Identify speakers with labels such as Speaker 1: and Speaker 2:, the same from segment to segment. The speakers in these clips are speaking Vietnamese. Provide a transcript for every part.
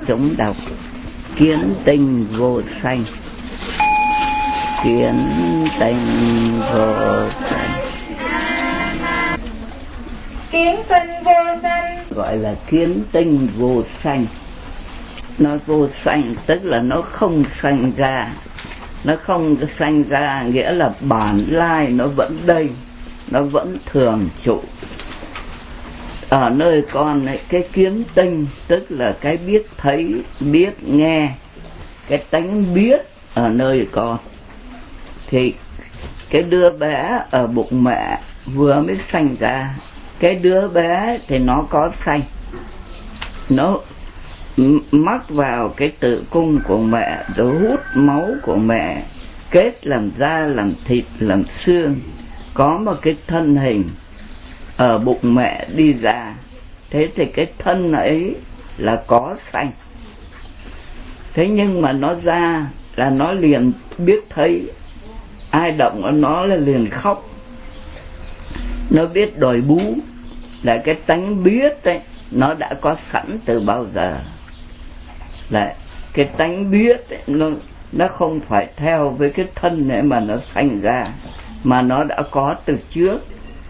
Speaker 1: chúng đọc kiến tinh vô sanh. Kiến tinh vô sanh,
Speaker 2: kiến tinh vô sanh,
Speaker 1: gọi là kiến tinh vô sanh. Nó vô sanh tức là nó không sanh ra. Nó không sanh ra nghĩa là bản lai nó vẫn đây, nó vẫn thường trụ. Ở nơi con ấy, cái kiến tinh tức là cái biết thấy, biết nghe, cái tánh biết ở nơi con. Thì cái đứa bé ở bụng mẹ vừa mới sanh ra, cái đứa bé thì nó có sanh, nó mắc vào cái tử cung của mẹ, rồi hút máu của mẹ, kết làm da, làm thịt, làm xương, có một cái thân hình ở bụng mẹ đi ra. Thế thì cái thân ấy là có sanh. Thế nhưng mà nó ra là nó liền biết thấy, ai động ở nó là liền khóc. Nó biết đòi bú, là cái tánh biết ấy, nó đã có sẵn từ bao giờ. Là cái tánh biết ấy, nó không phải theo với cái thân này mà nó sanh ra, mà nó đã có từ trước.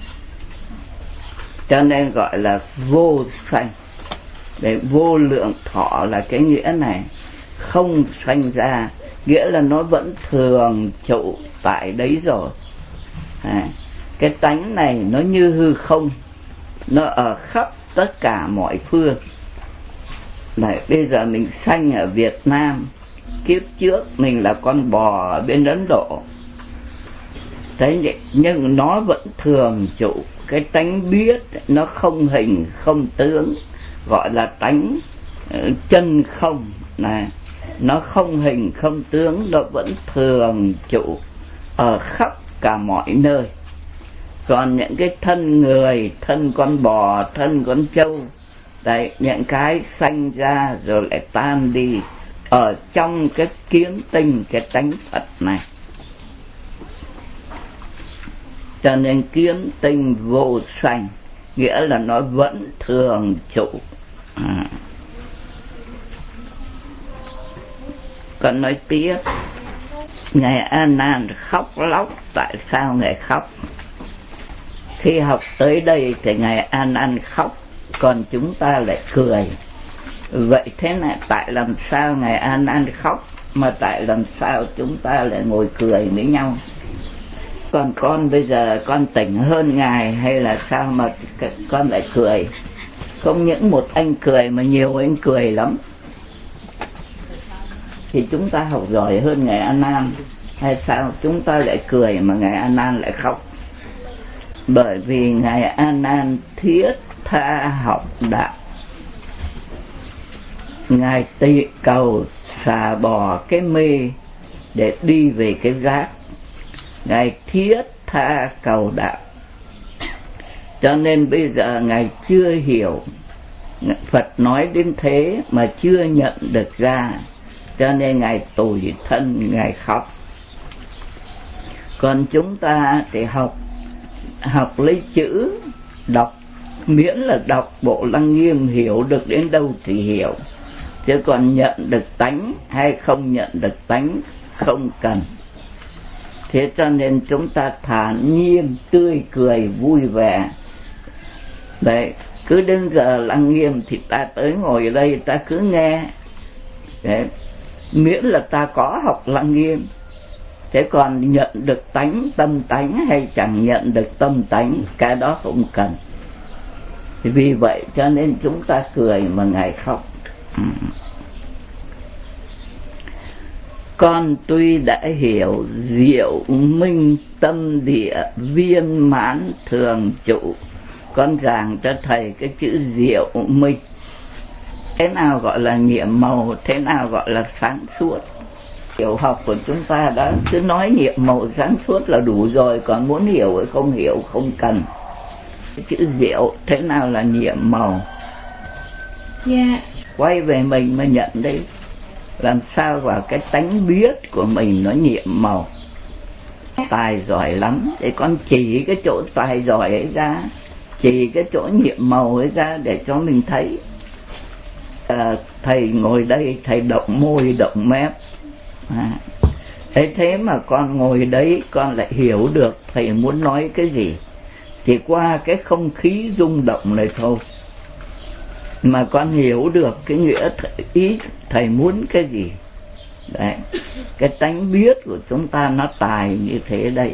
Speaker 1: Cho nên gọi là vô sanh. Để vô lượng thọ là cái nghĩa này. Không sanh ra nghĩa là nó vẫn thường trụ tại đấy rồi. Cái tánh này nó như hư không, nó ở khắp tất cả mọi phương. Này, bây giờ mình sanh ở Việt Nam, kiếp trước mình là con bò ở bên Ấn Độ. Thế vậy, nhưng nó vẫn thường trụ. Cái tánh biết nó không hình không tướng, gọi là tánh chân không này. Nó không hình không tướng, nó vẫn thường trụ ở khắp cả mọi nơi. Còn những cái thân người, thân con bò, thân con trâu, đấy, những cái sanh ra rồi lại tan đi ở trong cái kiến tinh, cái tánh Phật này. Cho nên kiến tinh vô sanh nghĩa là nó vẫn thường trụ. Còn nói tiếp, Ngài A Nan khóc lóc. Tại sao Ngài khóc? Khi học tới đây thì Ngài A Nan khóc, còn chúng ta lại cười. Vậy thế này, tại làm sao Ngài A Nan khóc, mà tại làm sao chúng ta lại ngồi cười với nhau? Còn con bây giờ con tỉnh hơn Ngài hay là sao mà con lại cười? Không những một anh cười mà nhiều anh cười lắm. Thì chúng ta học giỏi hơn Ngài A Nan hay sao chúng ta lại cười mà Ngài A Nan lại khóc? Bởi vì Ngài A Nan thiết tha học đạo. Ngài tỳ cầu xả bỏ cái mê để đi về cái giác. Ngài thiết tha cầu đạo. Cho nên bây giờ Ngài chưa hiểu, Phật nói đến thế mà chưa nhận được ra, cho nên Ngài tủi thân, Ngài khóc. Còn chúng ta thì học lấy chữ, đọc, miễn là đọc bộ Lăng Nghiêm hiểu được đến đâu thì hiểu, chứ còn nhận được tánh hay không nhận được tánh không cần. Thế cho nên chúng ta thản nhiên, tươi cười, vui vẻ. Đấy, cứ đến giờ Lăng Nghiêm thì ta tới ngồi ở đây ta cứ nghe. Đấy, miễn là ta có học Lăng Nghiêm. Thế còn nhận được tánh, tâm tánh hay chẳng nhận được tâm tánh, cái đó không cần. Vì vậy cho nên chúng ta cười mà Ngài khóc. Con tuy đã hiểu diệu minh tâm địa viên mãn thường trụ. Con giảng cho thầy cái chữ diệu minh. Thế nào gọi là nhiệm màu, thế nào gọi là sáng suốt. Hiểu học của chúng ta đã cứ nói nhiệm màu sáng suốt là đủ rồi, còn muốn hiểu hay không hiểu không cần. Cái chữ diệu thế nào là nhiệm màu? Quay về mình mà nhận đấy. Làm sao vào cái tánh biết của mình nó nhiệm màu. Tài giỏi lắm, để con chỉ cái chỗ tài giỏi ấy ra, chỉ cái chỗ nhiệm màu ấy ra để cho mình thấy. thầy ngồi đây thầy động môi động mép, thế mà con ngồi đấy con lại hiểu được thầy muốn nói cái gì, chỉ qua cái không khí rung động này thôi mà con hiểu được cái nghĩa ý thầy muốn cái gì. Đấy, cái tánh biết của chúng ta nó tài như thế đây.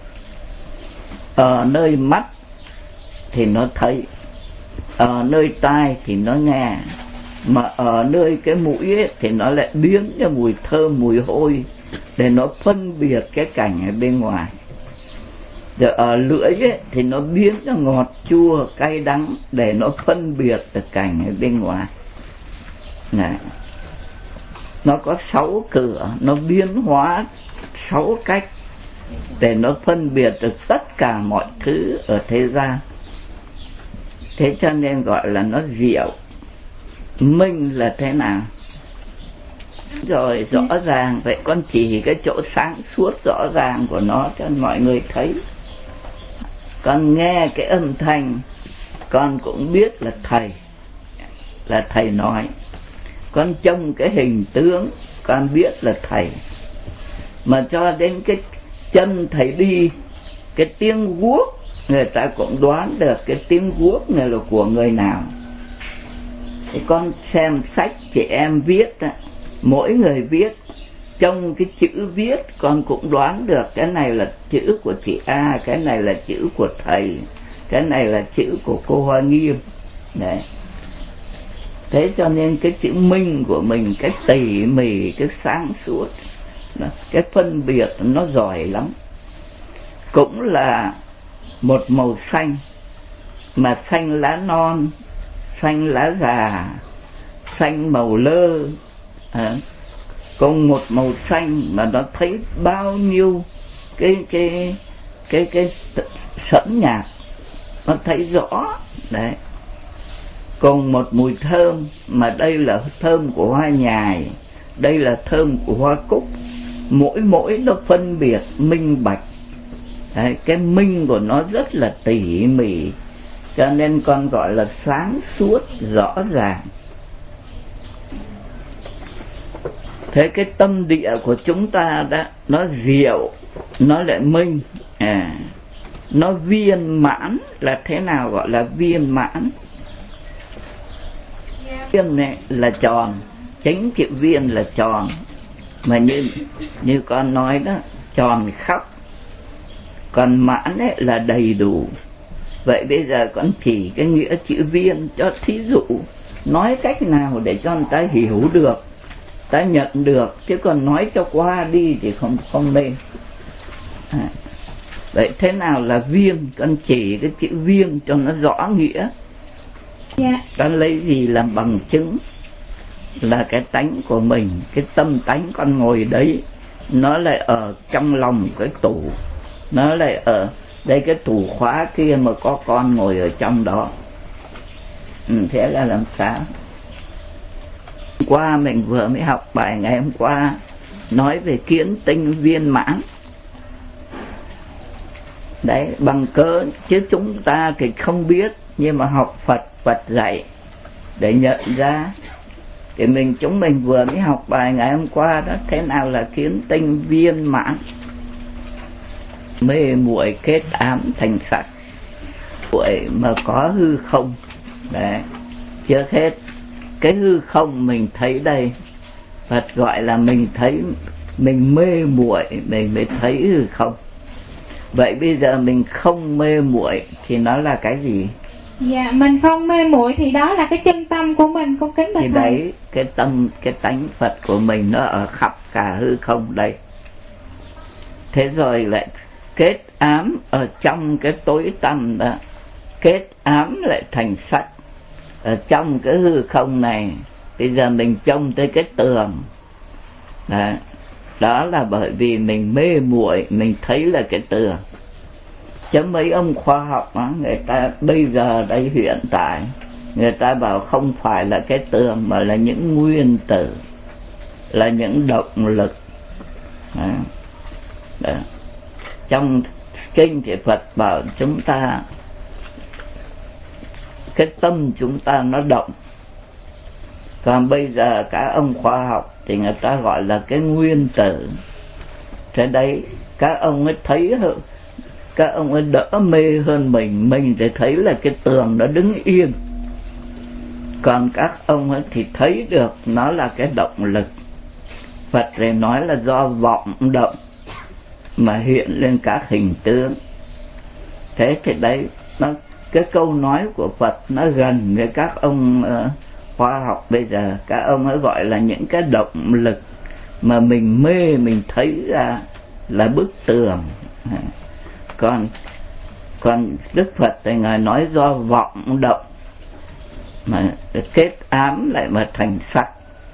Speaker 1: Ở nơi mắt thì nó thấy, ở nơi tai thì nó nghe, mà ở nơi cái mũi ấy, thì nó lại biến cho mùi thơm mùi hôi để nó phân biệt cái cảnh ở bên ngoài. Rồi ở lưỡi ấy, thì nó biến cho ngọt chua cay đắng để nó phân biệt được cảnh ở bên ngoài. Này, nó có 6 cửa, nó biến hóa 6 cách để nó phân biệt được tất cả mọi thứ ở thế gian. Thế cho nên gọi là nó diệu. Minh là thế nào? Rồi rõ ràng vậy, con chỉ cái chỗ sáng suốt rõ ràng của nó cho mọi người thấy. Con nghe cái âm thanh con cũng biết là thầy nói. Con trông cái hình tướng con biết là thầy. Mà cho đến cái chân thầy đi, cái tiếng guốc người ta cũng đoán được cái tiếng guốc này là của người nào. Thì con xem sách chị em viết, mỗi người viết, trong cái chữ viết con cũng đoán được cái này là chữ của chị A, cái này là chữ của thầy, cái này là chữ của cô Hoa Nghiêm. Đấy. Thế cho nên cái chữ minh của mình, cái tỉ mỉ, cái sáng suốt, cái phân biệt nó giỏi lắm. Cũng là một màu xanh, mà xanh lá non, xanh lá già, xanh màu lơ, cùng một màu xanh mà nó thấy bao nhiêu cái sẫm nhạt, nó thấy rõ. Đấy, cùng một mùi thơm, mà đây là thơm của hoa nhài, đây là thơm của hoa cúc, mỗi nó phân biệt minh bạch. Đấy, cái minh của nó rất là tỉ mỉ, cho nên con gọi là sáng suốt rõ ràng. Thế cái tâm địa của chúng ta đó, nó diệu, nó lại minh, nó viên mãn. Là thế nào gọi là viên mãn? Viên này là tròn, chính chữ viên là tròn, mà như con nói đó, tròn khắp. Còn mãn ấy là đầy đủ. Vậy bây giờ con chỉ cái nghĩa chữ viên cho thí dụ, nói cách nào để cho người ta hiểu được, ta nhận được, chứ còn nói cho qua đi thì không nên. Vậy thế nào là viên? Con chỉ cái chữ viên cho nó rõ nghĩa. Con lấy gì làm bằng chứng? Là cái tánh của mình, cái tâm tánh con ngồi đấy, nó lại ở trong lòng cái tủ, nó lại ở đây cái tủ khóa kia mà có con ngồi ở trong đó. Thế là làm sao? Hôm qua mình vừa mới học bài ngày hôm qua nói về kiến tinh viên mãn. Đấy, bằng cớ chứ chúng ta thì không biết, nhưng mà học Phật dạy để nhận ra. Thì chúng mình vừa mới học bài ngày hôm qua đó, thế nào là kiến tinh viên mãn? Mê muội kết ám thành sạch, muội mà có hư không. Đấy, trước hết cái hư không mình thấy đây, Phật gọi là mình thấy, mình mê muội mình mới thấy hư không. Vậy bây giờ mình không mê muội thì nó là cái gì?
Speaker 2: Dạ, mình không mê muội thì đó là cái chân tâm của mình, con kính bạch thầy.
Speaker 1: Thì đấy, cái tâm, cái tánh Phật của mình nó ở khắp cả hư không đây. Thế rồi lại kết ám ở trong cái tối tăm đó, kết ám lại thành sắc. Ở trong cái hư không này, bây giờ mình trông tới cái tường đó, đó là bởi vì mình mê muội, mình thấy là cái tường. Chứ mấy ông khoa học đó, người ta bây giờ đây hiện tại, người ta bảo không phải là cái tường mà là những nguyên tử, là những động lực. Đó. Trong kinh thì Phật bảo chúng ta, cái tâm chúng ta nó động, Còn bây giờ các ông khoa học thì người ta gọi là cái nguyên tử. Thế đấy, các ông ấy thấy, các ông ấy đỡ mê hơn mình thì thấy là cái tường nó đứng yên. Còn các ông ấy thì thấy được nó là cái động lực. Phật thì nói là do vọng động mà hiện lên các hình tướng. Thế thì đấy, cái câu nói của Phật nó gần với các ông khoa học bây giờ. Các ông ấy gọi là những cái động lực mà mình mê, mình thấy ra là bức tường. Còn Đức Phật thì Ngài nói do vọng động mà kết ám lại mà thành sắc.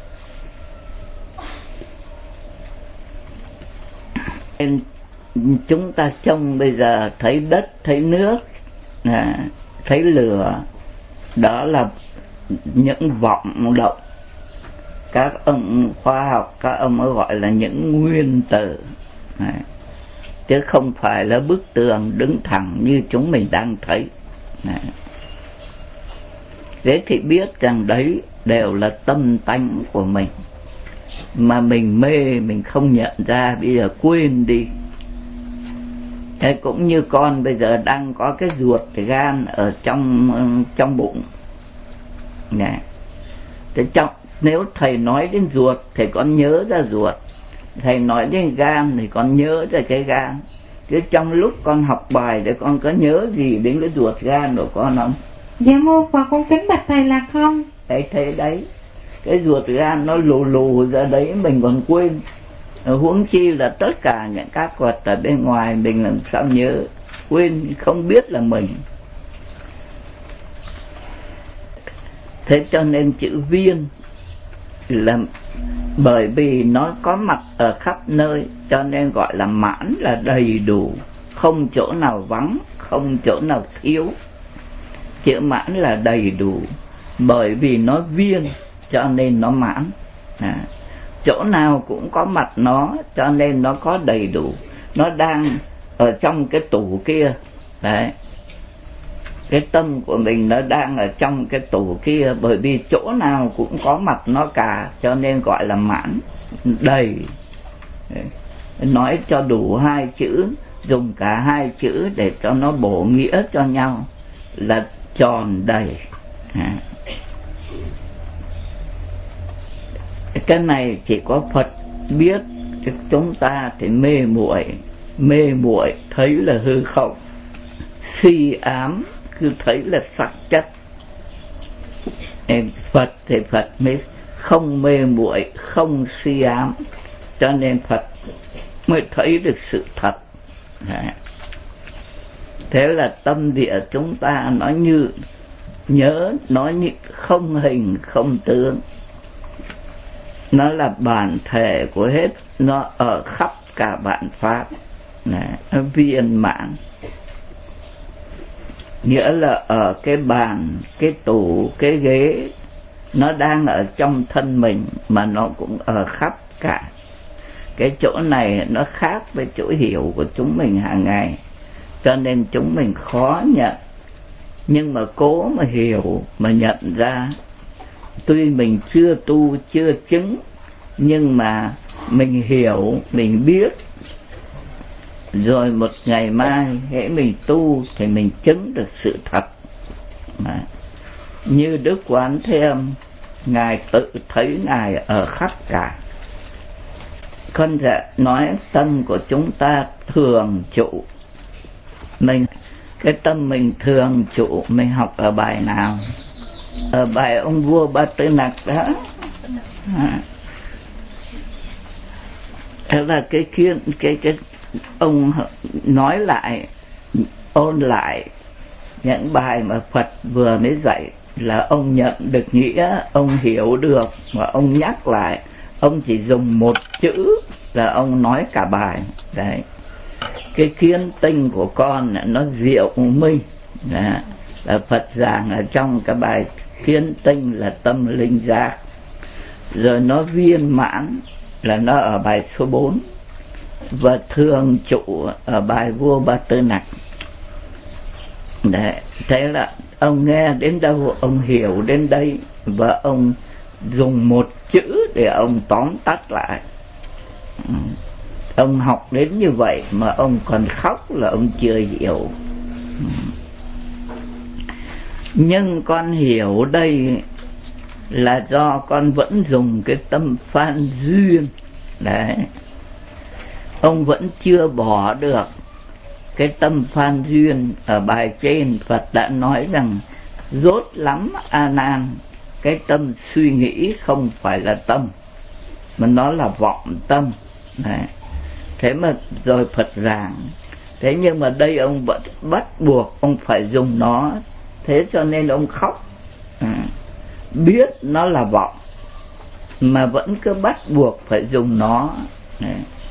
Speaker 1: Nên chúng ta trông bây giờ thấy đất, thấy nước, thấy lửa, đó là những vọng động. Các ông khoa học, các ông ấy gọi là những nguyên tử, chứ không phải là bức tường đứng thẳng như chúng mình đang thấy. Thế thì biết rằng đấy đều là tâm tánh của mình, mà mình mê, mình không nhận ra, bây giờ quên đi. Thế cũng như con bây giờ đang có cái ruột gan ở trong bụng. Thế nếu thầy nói đến ruột thì con nhớ ra ruột, thầy nói đến gan thì con nhớ ra cái gan. Chứ trong lúc con học bài thì con có nhớ gì đến cái ruột gan của con không?
Speaker 2: Dạ mô Phật, con kính bạch thầy là không.
Speaker 1: Thế đấy, cái ruột gan nó lù ra đấy mình còn quên, huống chi là tất cả những các vật ở bên ngoài mình làm sao nhớ, quên không biết là mình. Thế cho nên chữ viên là bởi vì nó có mặt ở khắp nơi, cho nên gọi là mãn, là đầy đủ, không chỗ nào vắng, không chỗ nào thiếu. Chữ mãn là đầy đủ, bởi vì nó viên cho nên nó mãn. Chỗ nào cũng có mặt nó, cho nên nó có đầy đủ. Nó đang ở trong cái tủ kia đấy, cái tâm của mình nó đang ở trong cái tủ kia, bởi vì chỗ nào cũng có mặt nó cả, cho nên gọi là mãn, đầy. Nói cho đủ hai chữ, dùng cả hai chữ để cho nó bổ nghĩa cho nhau, là tròn đầy. Cái này chỉ có Phật biết, chúng ta thì mê muội thấy là hư không, si ám cứ thấy là sắc chất. Phật thì Phật mới không mê muội, không si ám, cho nên Phật mới thấy được sự thật. Thế là tâm địa chúng ta nó như nhớ, nó như không hình không tướng, nó là bản thể của hết, nó ở khắp cả vạn pháp, nó viên mãn. Nghĩa là ở cái bàn, cái tủ, cái ghế, nó đang ở trong thân mình mà nó cũng ở khắp cả. Cái chỗ này nó khác với chỗ hiểu của chúng mình hàng ngày, cho nên chúng mình khó nhận. Nhưng mà cố mà hiểu, mà nhận ra, tuy mình chưa tu, chưa chứng, nhưng mà mình hiểu, mình biết. Rồi một ngày mai hễ mình tu thì mình chứng được sự thật. Như Đức Quán Thế Âm, Ngài tự thấy Ngài ở khắp cả. Con dạ nói tâm của chúng ta thường trụ. Cái tâm mình thường trụ, mình học ở bài nào? Ở bài ông vua Ba Tư Nặc đó. Thế là cái ông nói lại, ôn lại những bài mà Phật vừa mới dạy, là ông nhận được nghĩa, ông hiểu được, và ông nhắc lại. Ông chỉ dùng một chữ là ông nói cả bài. Đấy, cái kiến tinh của con nó diệu minh, là Phật giảng ở trong cái bài kiến tinh là tâm linh giác. Rồi nó viên mãn là nó ở bài số 4, và thường trụ ở bài vua Ba Tư Nặc. Đấy, thế là ông nghe đến đâu ông hiểu đến đây, và ông dùng một chữ để ông tóm tắt lại. Ông học đến như vậy mà ông còn khóc là ông chưa hiểu. Nhưng con hiểu đây là do con vẫn dùng cái tâm phan duyên. Đấy, ông vẫn chưa bỏ được cái tâm phan duyên. Ở bài trên Phật đã nói rằng rốt lắm A Nan, cái tâm suy nghĩ không phải là tâm mà nó là vọng tâm. Đấy, thế mà rồi Phật giảng, thế nhưng mà đây ông vẫn bắt buộc ông phải dùng nó, thế cho nên ông khóc. Biết nó là vọng mà vẫn cứ bắt buộc phải dùng nó. Đấy,